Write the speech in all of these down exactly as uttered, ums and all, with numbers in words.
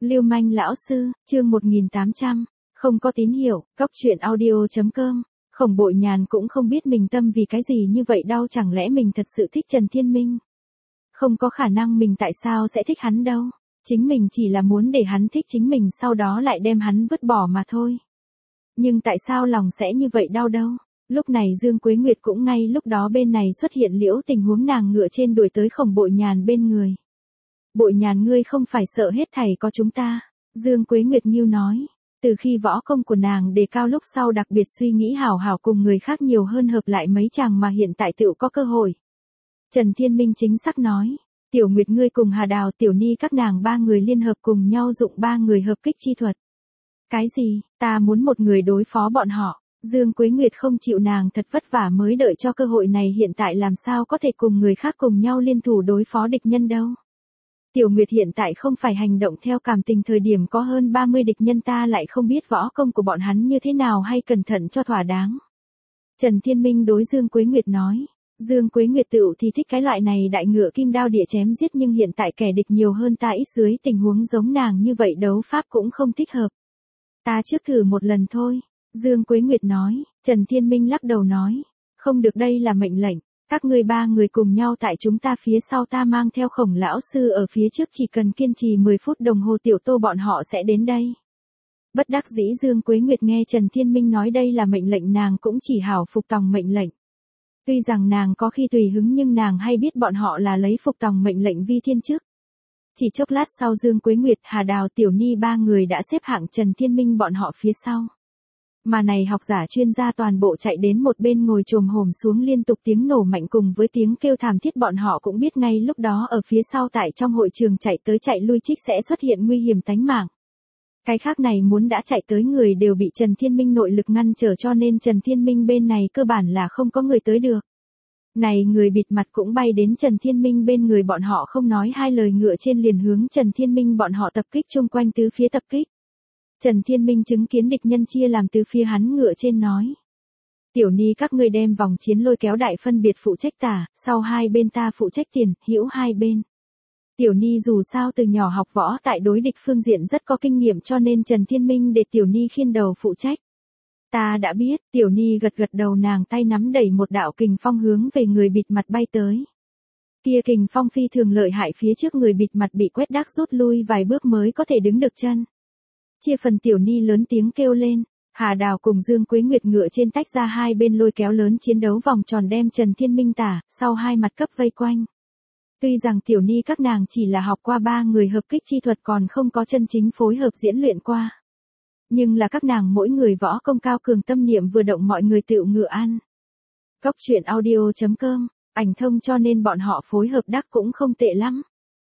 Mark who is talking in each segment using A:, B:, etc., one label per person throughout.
A: Lưu manh lão sư, chương một nghìn tám trăm, không có tín hiệu, cóc truyện audio.com. Khổng Bội Nhàn cũng không biết mình tâm vì cái gì như vậy đau, chẳng lẽ mình thật sự thích Trần Thiên Minh? Không có khả năng, mình tại sao sẽ thích hắn đâu? Chính mình chỉ là muốn để hắn thích chính mình, sau đó lại đem hắn vứt bỏ mà thôi. Nhưng tại sao lòng sẽ như vậy đau đâu? Lúc này Dương Quế Nguyệt cũng ngay lúc đó bên này xuất hiện liễu tình huống, nàng ngựa trên đuổi tới Khổng Bội Nhàn bên người. Bội Nhàn, ngươi không phải sợ hết thảy có chúng ta? Dương Quế Nguyệt nghiêu nói. Từ khi võ công của nàng đề cao lúc sau đặc biệt suy nghĩ hảo hảo cùng người khác nhiều hơn hợp lại mấy chàng mà hiện tại tựu có cơ hội. Trần Thiên Minh chính xác nói. Tiểu Nguyệt, ngươi cùng Hà Đào, Tiểu Ni các nàng ba người liên hợp cùng nhau dụng ba người hợp kích chi thuật. Cái gì? Ta muốn một người đối phó bọn họ. Dương Quế Nguyệt không chịu, nàng thật vất vả mới đợi cho cơ hội này, hiện tại làm sao có thể cùng người khác cùng nhau liên thủ đối phó địch nhân đâu. Tiểu Nguyệt, hiện tại không phải hành động theo cảm tình, thời điểm có hơn ba mươi địch nhân ta lại không biết võ công của bọn hắn như thế nào, hay cẩn thận cho thỏa đáng. Trần Thiên Minh đối Dương Quế Nguyệt nói. Dương Quế Nguyệt tựu thì thích cái loại này đại ngựa kim đao địa chém giết, nhưng hiện tại kẻ địch nhiều hơn ta ít, dưới tình huống giống nàng như vậy đấu pháp cũng không thích hợp. Ta trước thử một lần thôi. Dương Quế Nguyệt nói. Trần Thiên Minh lắc đầu nói. Không được, đây là mệnh lệnh. Các ngươi ba người cùng nhau tại chúng ta phía sau, ta mang theo Khổng lão sư ở phía trước, chỉ cần kiên trì mười phút đồng hồ Tiểu Tô bọn họ sẽ đến đây. Bất đắc dĩ Dương Quế Nguyệt nghe Trần Thiên Minh nói đây là mệnh lệnh, nàng cũng chỉ hảo phục tòng mệnh lệnh. Tuy rằng nàng có khi tùy hứng, nhưng nàng hay biết bọn họ là lấy phục tòng mệnh lệnh vi thiên chức. Chỉ chốc lát sau, Dương Quế Nguyệt, Hà Đào, Tiểu Ni ba người đã xếp hạng Trần Thiên Minh bọn họ phía sau. Mà này học giả chuyên gia toàn bộ chạy đến một bên ngồi chồm hổm xuống, liên tục tiếng nổ mạnh cùng với tiếng kêu thảm thiết, bọn họ cũng biết ngay lúc đó ở phía sau tại trong hội trường chạy tới chạy lui trích sẽ xuất hiện nguy hiểm tánh mạng. Cái khác này muốn đã chạy tới người đều bị Trần Thiên Minh nội lực ngăn trở, cho nên Trần Thiên Minh bên này cơ bản là không có người tới được. Này người bịt mặt cũng bay đến Trần Thiên Minh bên người, bọn họ không nói hai lời ngựa trên liền hướng Trần Thiên Minh bọn họ tập kích, chung quanh tứ phía tập kích. Trần Thiên Minh chứng kiến địch nhân chia làm tứ phía, hắn ngựa trên nói. Tiểu Ni các ngươi đem vòng chiến lôi kéo đại phân biệt phụ trách tả, sau hai bên ta phụ trách tiền, hữu hai bên. Tiểu Ni dù sao từ nhỏ học võ, tại đối địch phương diện rất có kinh nghiệm, cho nên Trần Thiên Minh để Tiểu Ni khiên đầu phụ trách. Ta đã biết. Tiểu Ni gật gật đầu, nàng tay nắm đẩy một đạo kình phong hướng về người bịt mặt bay tới. Kia kình phong phi thường lợi hại, phía trước người bịt mặt bị quét đác rút lui vài bước mới có thể đứng được chân. Chia phần Tiểu Ni lớn tiếng kêu lên. Hà Đào cùng Dương Quế Nguyệt ngựa trên tách ra hai bên lôi kéo lớn chiến đấu vòng tròn, đem Trần Thiên Minh tả, sau hai mặt cấp vây quanh. Tuy rằng Tiểu Ni các nàng chỉ là học qua ba người hợp kích chi thuật, còn không có chân chính phối hợp diễn luyện qua. Nhưng là các nàng mỗi người võ công cao cường, tâm niệm vừa động mọi người tựu ngựa ăn. Cóc truyện audio.com, ảnh thông, cho nên bọn họ phối hợp đắc cũng không tệ lắm.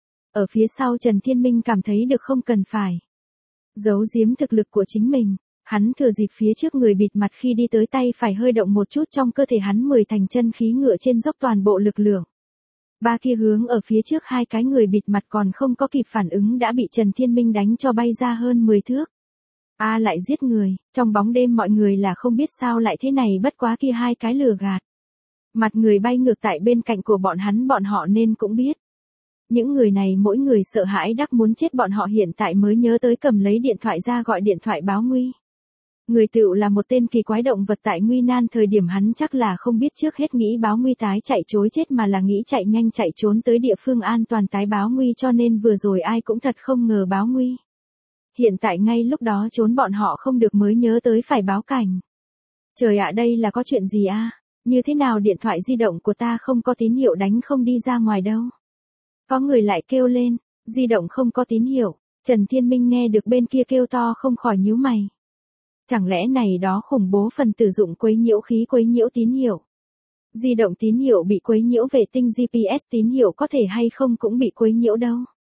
A: Ở phía sau Trần Thiên Minh cảm thấy được không cần phải giấu giếm thực lực của chính mình, hắn thừa dịp phía trước người bịt mặt khi đi tới, tay phải hơi động một chút, trong cơ thể hắn mười thành chân khí ngựa trên dốc toàn bộ lực lượng. Ba kia hướng ở phía trước hai cái người bịt mặt còn không có kịp phản ứng đã bị Trần Thiên Minh đánh cho bay ra hơn mười thước. A, lại giết người, trong bóng đêm mọi người là không biết sao lại thế này, bất quá kia hai cái lừa gạt. Mặt người bay ngược tại bên cạnh của bọn hắn, bọn họ nên cũng biết. Những người này mỗi người sợ hãi đắc muốn chết, bọn họ hiện tại mới nhớ tới cầm lấy điện thoại ra gọi điện thoại báo nguy. Người tựu là một tên kỳ quái động vật, tại nguy nan thời điểm hắn chắc là không biết trước hết nghĩ báo nguy tái chạy chối chết, mà là nghĩ chạy nhanh chạy trốn tới địa phương an toàn tái báo nguy, cho nên vừa rồi ai cũng thật không ngờ báo nguy. Hiện tại ngay lúc đó trốn bọn họ không được mới nhớ tới phải báo cảnh. Trời ạ, đây là có chuyện gì a? Như thế nào điện thoại di động của ta không có tín hiệu, đánh không đi ra ngoài đâu. Có người lại kêu lên, di động không có tín hiệu. Trần Thiên Minh nghe được bên kia kêu to không khỏi nhíu mày. Chẳng lẽ này đó khủng bố phần tử dụng quấy nhiễu khí quấy nhiễu tín hiệu? Di động tín hiệu bị quấy nhiễu, vệ tinh giê pê ét tín hiệu có thể hay không cũng bị quấy nhiễu đâu.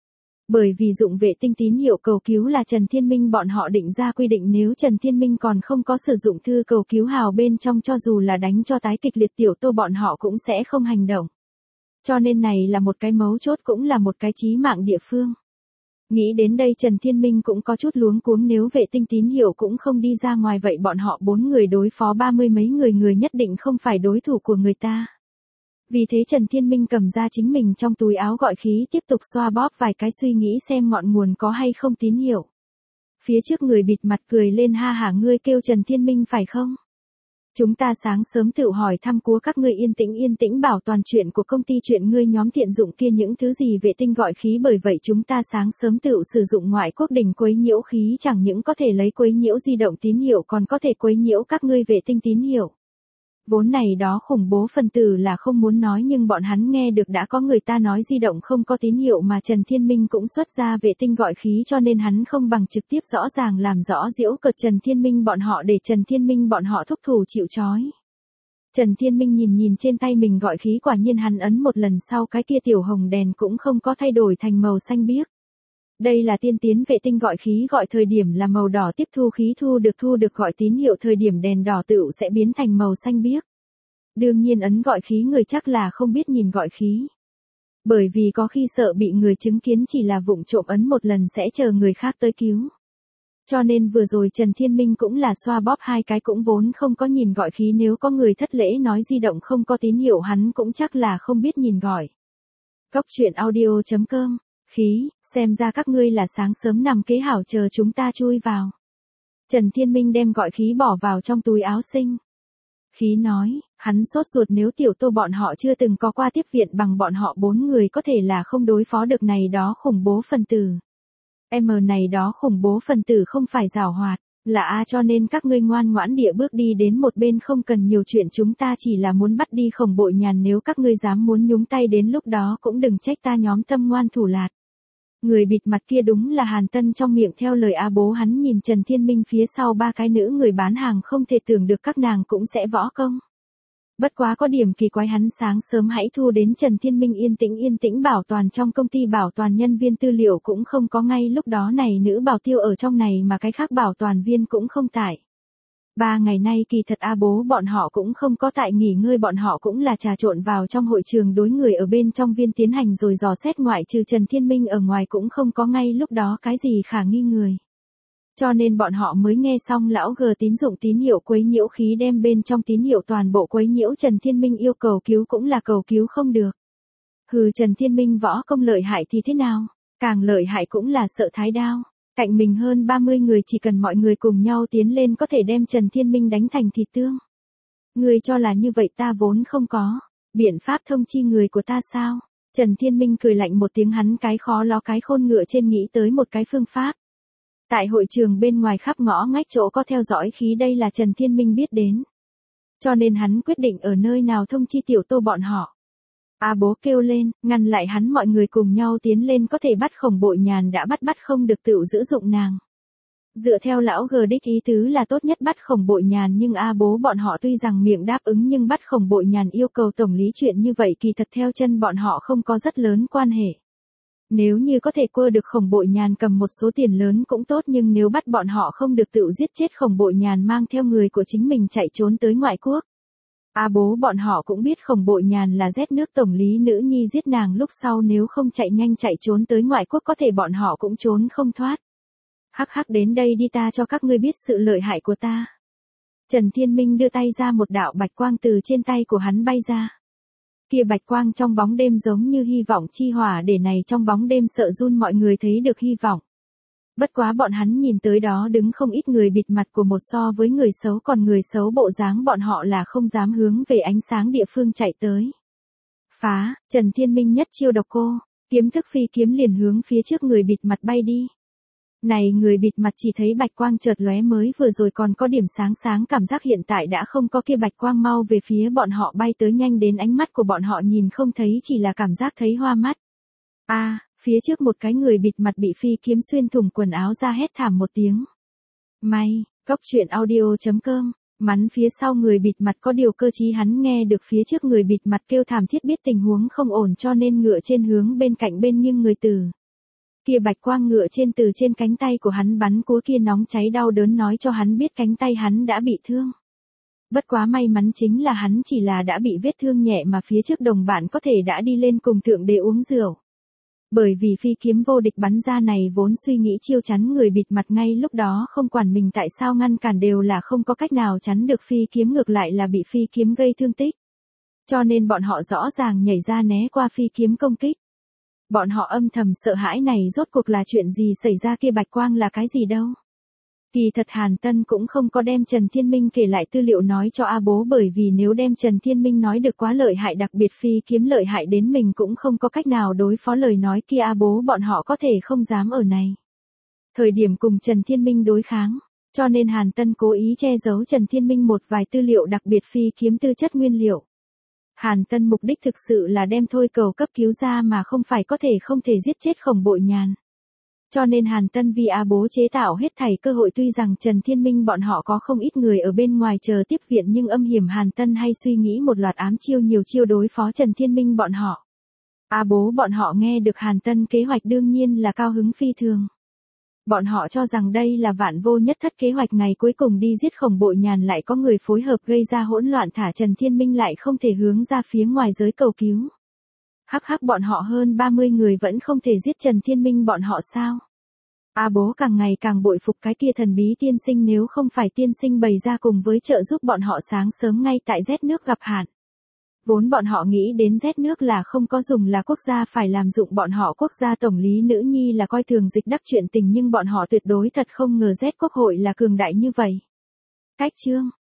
A: Bởi vì dụng vệ tinh tín hiệu cầu cứu là Trần Thiên Minh bọn họ định ra quy định, nếu Trần Thiên Minh còn không có sử dụng thư cầu cứu hào bên trong, cho dù là đánh cho tái kịch liệt Tiểu Tô bọn họ cũng sẽ không hành động. Cho nên này là một cái mấu chốt, cũng là một cái chí mạng địa phương. Nghĩ đến đây Trần Thiên Minh cũng có chút luống cuống, nếu vệ tinh tín hiệu cũng không đi ra ngoài, vậy bọn họ bốn người đối phó ba mươi mấy người, người nhất định không phải đối thủ của người ta. Vì thế Trần Thiên Minh cầm ra chính mình trong túi áo gọi khí tiếp tục xoa bóp vài cái suy nghĩ xem ngọn nguồn có hay không tín hiệu. Phía trước người bịt mặt cười lên ha hả ngươi kêu Trần Thiên Minh phải không? Chúng ta sáng sớm tự hỏi thăm của các ngươi yên tĩnh yên tĩnh bảo toàn chuyện của công ty chuyện ngươi nhóm tiện dụng kia những thứ gì vệ tinh gọi khí bởi vậy chúng ta sáng sớm tự sử dụng ngoại quốc đỉnh quấy nhiễu khí chẳng những có thể lấy quấy nhiễu di động tín hiệu còn có thể quấy nhiễu các ngươi vệ tinh tín hiệu. Vốn này đó khủng bố phần tử là không muốn nói nhưng bọn hắn nghe được đã có người ta nói di động không có tín hiệu mà Trần Thiên Minh cũng xuất ra vệ tinh gọi khí cho nên hắn không bằng trực tiếp rõ ràng làm rõ giễu cợt Trần Thiên Minh bọn họ để Trần Thiên Minh bọn họ thúc thủ chịu trói. Trần Thiên Minh nhìn nhìn trên tay mình gọi khí quả nhiên hắn ấn một lần sau cái kia tiểu hồng đèn cũng không có thay đổi thành màu xanh biếc. Đây là tiên tiến vệ tinh gọi khí gọi thời điểm là màu đỏ tiếp thu khí thu được thu được gọi tín hiệu thời điểm đèn đỏ tựu sẽ biến thành màu xanh biếc. Đương nhiên ấn gọi khí người chắc là không biết nhìn gọi khí. Bởi vì có khi sợ bị người chứng kiến chỉ là vụng trộm ấn một lần sẽ chờ người khác tới cứu. Cho nên vừa rồi Trần Thiên Minh cũng là xoa bóp hai cái cũng vốn không có nhìn gọi khí nếu có người thất lễ nói di động không có tín hiệu hắn cũng chắc là không biết nhìn gọi. Cóc truyện audio chấm com Khí, xem ra các ngươi là sáng sớm nằm kế hảo chờ chúng ta chui vào. Trần Thiên Minh đem gọi khí bỏ vào trong túi áo sinh. Khí nói, hắn sốt ruột nếu tiểu Tô bọn họ chưa từng có qua tiếp viện bằng bọn họ bốn người có thể là không đối phó được này đó khủng bố phần tử. M này đó khủng bố phần tử không phải giảo hoạt, là A cho nên các ngươi ngoan ngoãn địa bước đi đến một bên không cần nhiều chuyện chúng ta chỉ là muốn bắt đi Khổng Bội Nhàn nếu các ngươi dám muốn nhúng tay đến lúc đó cũng đừng trách ta nhóm tâm ngoan thủ lạt. Người bịt mặt kia đúng là Hàn Tân trong miệng theo lời A bố hắn nhìn Trần Thiên Minh phía sau ba cái nữ người bán hàng không thể tưởng được các nàng cũng sẽ võ công. Bất quá có điểm kỳ quái hắn sáng sớm hãy thu đến Trần Thiên Minh yên tĩnh yên tĩnh bảo toàn trong công ty bảo toàn nhân viên tư liệu cũng không có ngay lúc đó này nữ bảo tiêu ở trong này mà cái khác bảo toàn viên cũng không tại. Ba ngày nay kỳ thật A bố bọn họ cũng không có tại nghỉ ngơi bọn họ cũng là trà trộn vào trong hội trường đối người ở bên trong viên tiến hành rồi dò xét ngoại trừ Trần Thiên Minh ở ngoài cũng không có ngay lúc đó cái gì khả nghi người. Cho nên bọn họ mới nghe xong lão G tín dụng tín hiệu quấy nhiễu khí đem bên trong tín hiệu toàn bộ quấy nhiễu Trần Thiên Minh yêu cầu cứu cũng là cầu cứu không được. Hừ Trần Thiên Minh võ công lợi hại thì thế nào, càng lợi hại cũng là sợ thái đao. Cạnh mình hơn ba mươi người chỉ cần mọi người cùng nhau tiến lên có thể đem Trần Thiên Minh đánh thành thịt tương. Người cho là như vậy ta vốn không có. Biện pháp thông chi người của ta sao? Trần Thiên Minh cười lạnh một tiếng hắn cái khó lo cái khôn ngựa trên nghĩ tới một cái phương pháp. Tại hội trường bên ngoài khắp ngõ ngách chỗ có theo dõi khí đây là Trần Thiên Minh biết đến. Cho nên hắn quyết định ở nơi nào thông chi tiểu Tô bọn họ. A bố kêu lên, ngăn lại hắn mọi người cùng nhau tiến lên có thể bắt Khổng Bội Nhàn đã bắt bắt không được tự giữ dụng nàng. Dựa theo lão G đích ý tứ là tốt nhất bắt Khổng Bội Nhàn nhưng A bố bọn họ tuy rằng miệng đáp ứng nhưng bắt Khổng Bội Nhàn yêu cầu tổng lý chuyện như vậy kỳ thật theo chân bọn họ không có rất lớn quan hệ. Nếu như có thể cua được Khổng Bội Nhàn cầm một số tiền lớn cũng tốt nhưng nếu bắt bọn họ không được tự giết chết Khổng Bội Nhàn mang theo người của chính mình chạy trốn tới ngoại quốc. A bố bọn họ cũng biết Khổng Bội Nhàn là rét nước tổng lý nữ nhi giết nàng lúc sau nếu không chạy nhanh chạy trốn tới ngoại quốc có thể bọn họ cũng trốn không thoát. Hắc hắc đến đây đi ta cho các ngươi biết sự lợi hại của ta. Trần Thiên Minh đưa tay ra một đạo bạch quang từ trên tay của hắn bay ra. Kia bạch quang trong bóng đêm giống như hy vọng chi hỏa để này trong bóng đêm sợ run mọi người thấy được hy vọng. Bất quá bọn hắn nhìn tới đó đứng không ít người bịt mặt của một so với người xấu còn người xấu bộ dáng bọn họ là không dám hướng về ánh sáng địa phương chạy tới. Phá, Trần Thiên Minh nhất chiêu độc cô, kiếm thức phi kiếm liền hướng phía trước người bịt mặt bay đi. Này người bịt mặt chỉ thấy bạch quang chợt lóe mới vừa rồi còn có điểm sáng sáng cảm giác hiện tại đã không có kia bạch quang mau về phía bọn họ bay tới nhanh đến ánh mắt của bọn họ nhìn không thấy chỉ là cảm giác thấy hoa mắt. A, à, phía trước một cái người bịt mặt bị phi kiếm xuyên thủng quần áo ra hét thảm một tiếng. May, cóc truyện audio chấm com, mắn phía sau người bịt mặt có điều cơ trí hắn nghe được phía trước người bịt mặt kêu thảm thiết biết tình huống không ổn cho nên ngựa trên hướng bên cạnh bên nghiêng người từ. Kia bạch quang ngựa trên từ trên cánh tay của hắn bắn cúa kia nóng cháy đau đớn nói cho hắn biết cánh tay hắn đã bị thương. Bất quá may mắn chính là hắn chỉ là đã bị vết thương nhẹ mà phía trước đồng bạn có thể đã đi lên cùng thượng đế uống rượu. Bởi vì phi kiếm vô địch bắn ra này vốn suy nghĩ chiêu chắn người bịt mặt ngay lúc đó không quản mình tại sao ngăn cản đều là không có cách nào chắn được phi kiếm ngược lại là bị phi kiếm gây thương tích. Cho nên bọn họ rõ ràng nhảy ra né qua phi kiếm công kích. Bọn họ âm thầm sợ hãi này rốt cuộc là chuyện gì xảy ra, kia bạch quang là cái gì đâu. Kỳ thật Hàn Tân cũng không có đem Trần Thiên Minh kể lại tư liệu nói cho A Bố, bởi vì nếu đem Trần Thiên Minh nói được quá lợi hại, đặc biệt phi kiếm lợi hại đến mình cũng không có cách nào đối phó lời nói kia, A Bố bọn họ có thể không dám ở này thời điểm cùng Trần Thiên Minh đối kháng. Cho nên Hàn Tân cố ý che giấu Trần Thiên Minh một vài tư liệu, đặc biệt phi kiếm tư chất nguyên liệu. Hàn Tân mục đích thực sự là đem Thôi Cầu cấp cứu ra, mà không phải có thể không thể giết chết Khổng Bội Nhàn. Cho nên Hàn Tân vì A Bố chế tạo hết thảy cơ hội, tuy rằng Trần Thiên Minh bọn họ có không ít người ở bên ngoài chờ tiếp viện, nhưng âm hiểm Hàn Tân hay suy nghĩ một loạt ám chiêu, nhiều chiêu đối phó Trần Thiên Minh bọn họ. A Bố bọn họ nghe được Hàn Tân kế hoạch đương nhiên là cao hứng phi thường. Bọn họ cho rằng đây là vạn vô nhất thất kế hoạch, ngày cuối cùng đi giết Khổng Bội Nhàn lại có người phối hợp gây ra hỗn loạn, thả Trần Thiên Minh lại không thể hướng ra phía ngoài giới cầu cứu. Hắc hắc, bọn họ hơn ba mươi người vẫn không thể giết Trần Thiên Minh bọn họ sao? A Bố càng ngày càng bội phục cái kia thần bí tiên sinh, nếu không phải tiên sinh bày ra cùng với trợ giúp bọn họ sáng sớm ngay tại rét nước gặp hạn. Vốn bọn họ nghĩ đến rét nước là không có dùng, là quốc gia phải làm dụng bọn họ, quốc gia tổng lý nữ nhi là coi thường dịch đắc chuyện tình, nhưng bọn họ tuyệt đối thật không ngờ rét quốc hội là cường đại như vậy. Cách chương